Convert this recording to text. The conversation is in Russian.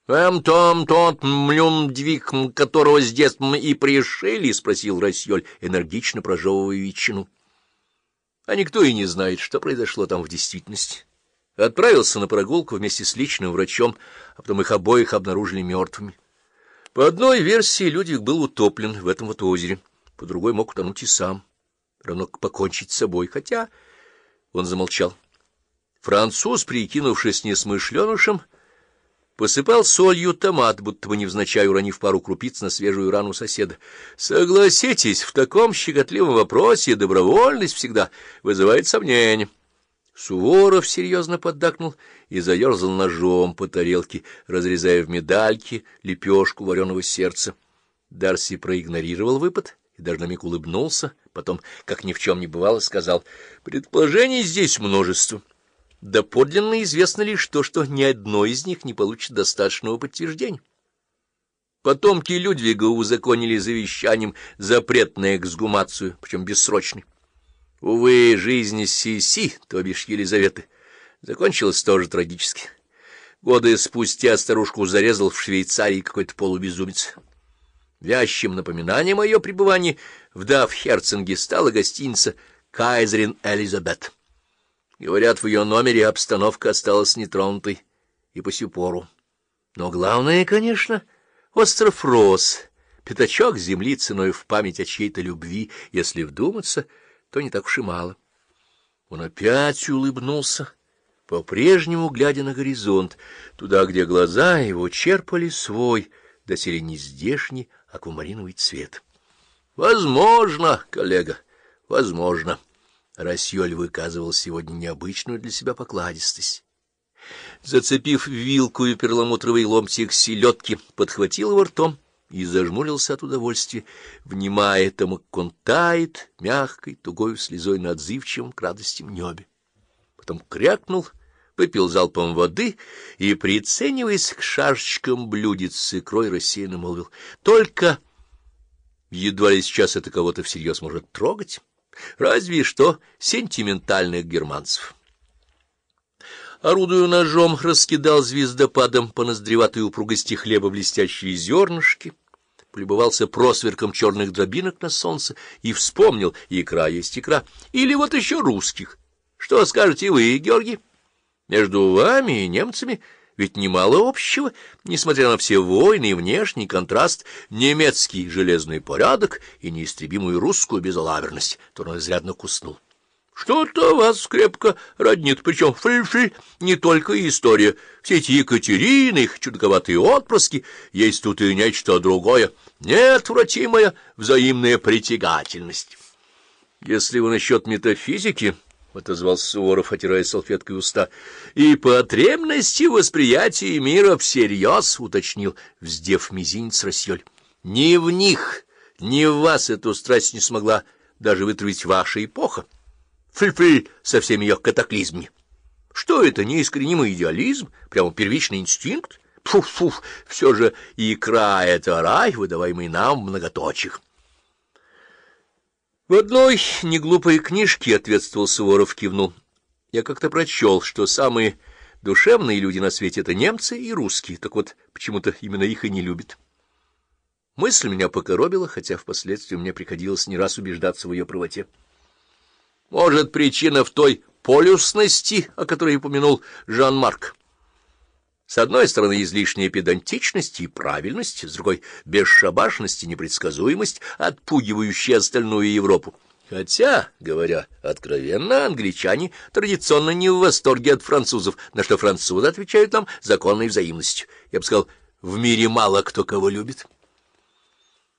Том тот млюндвиг, которого с детства мы и пришили? — спросил Рассьоль, энергично прожевывая ветчину. А никто и не знает, что произошло там в действительности. Отправился на прогулку вместе с личным врачом, а потом их обоих обнаружили мертвыми. По одной версии, Людвиг был утоплен в этом вот озере, по другой мог утонуть и сам, равно как покончить с собой, хотя он замолчал. Француз, прикинувшись несмышленышем, посыпал солью томат, будто бы невзначай уронив пару крупиц на свежую рану соседа. Согласитесь, в таком щекотливом вопросе добровольность всегда вызывает сомнения. Суворов серьезно поддакнул и заерзал ножом по тарелке, разрезая в медальке лепешку вареного сердца. Дарси проигнорировал выпад и даже на миг улыбнулся, потом, как ни в чем не бывало, сказал: «Предположений здесь множество. Доподлинно известно лишь то, что ни одно из них не получит достаточного подтверждения. Потомки Людвига узаконили завещанием запрет на эксгумацию, причем бессрочный. Увы, жизнь Сиси, то бишь Елизаветы, закончилась тоже трагически. Годы спустя старушку зарезал в Швейцарии какой-то полубезумец. Вязчим напоминанием о ее пребывании в Дафхерцинге стала гостиница «Кайзерин Элизабет». Говорят, в ее номере обстановка осталась нетронутой и по сю пору. Но главное, конечно, остров Росс, пятачок земли ценой в память о чьей-то любви, если вдуматься, то не так уж и мало. Он опять улыбнулся, по-прежнему глядя на горизонт, туда, где глаза его черпали свой, доселе нездешний аквамариновый цвет. — Возможно, коллега, возможно. Рассьоль выказывал сегодня необычную для себя покладистость. Зацепив вилку и перламутровый ломтик селедки, подхватил его ртом и зажмурился от удовольствия, внимая тому, как он тает мягкой, тугой слезой на отзывчивом к радостям небе. Потом крякнул, выпил залпом воды и, прицениваясь к шашечкам блюдец с икрой, рассеянно молвил: «Только едва ли сейчас это кого-то всерьез может трогать, разве что сентиментальных германцев». Орудуя ножом, раскидал звездопадом по ноздреватой упругости хлеба блестящие зернышки, полюбовался просверком черных дробинок на солнце и вспомнил: икра есть икра. Или вот еще русских. Что скажете вы, Георгий? Между вами и немцами ведь немало общего, несмотря на все войны и внешний контраст, немецкий железный порядок и неистребимую русскую безалаберность. То он изрядно куснул. Что-то вас крепко роднит, причем фль-фль, не только история. Все эти Екатерины, их чудаковатые отпрыски, есть тут и нечто другое, неотвратимая взаимная притягательность. Если вы насчет метафизики, — отозвался Суворов, отирая салфеткой уста, — и потребности восприятия мира всерьез, — уточнил, вздев мизинец Рассьоль. Ни в них, ни в вас эту страсть не смогла даже вытравить ваша эпоха. Фль-фль со всеми ее катаклизмами. Что это, неискоренимый идеализм, прямо первичный инстинкт? Фу-фу, все же икра — это рай, выдаваемый нам в многоточиях. В одной неглупой книжке, — ответствовал Суворов, кивнул, — я как-то прочел, что самые душевные люди на свете — это немцы и русские, так вот почему-то именно их и не любят. Мысль меня покоробила, хотя впоследствии мне приходилось не раз убеждаться в ее правоте. Может, причина в той полюсности, о которой упомянул Жан-Марк. С одной стороны, излишняя педантичность и правильность, с другой — бесшабашность и непредсказуемость, отпугивающая остальную Европу. Хотя, говоря откровенно, англичане традиционно не в восторге от французов, на что французы отвечают нам законной взаимностью. Я бы сказал, в мире мало кто кого любит.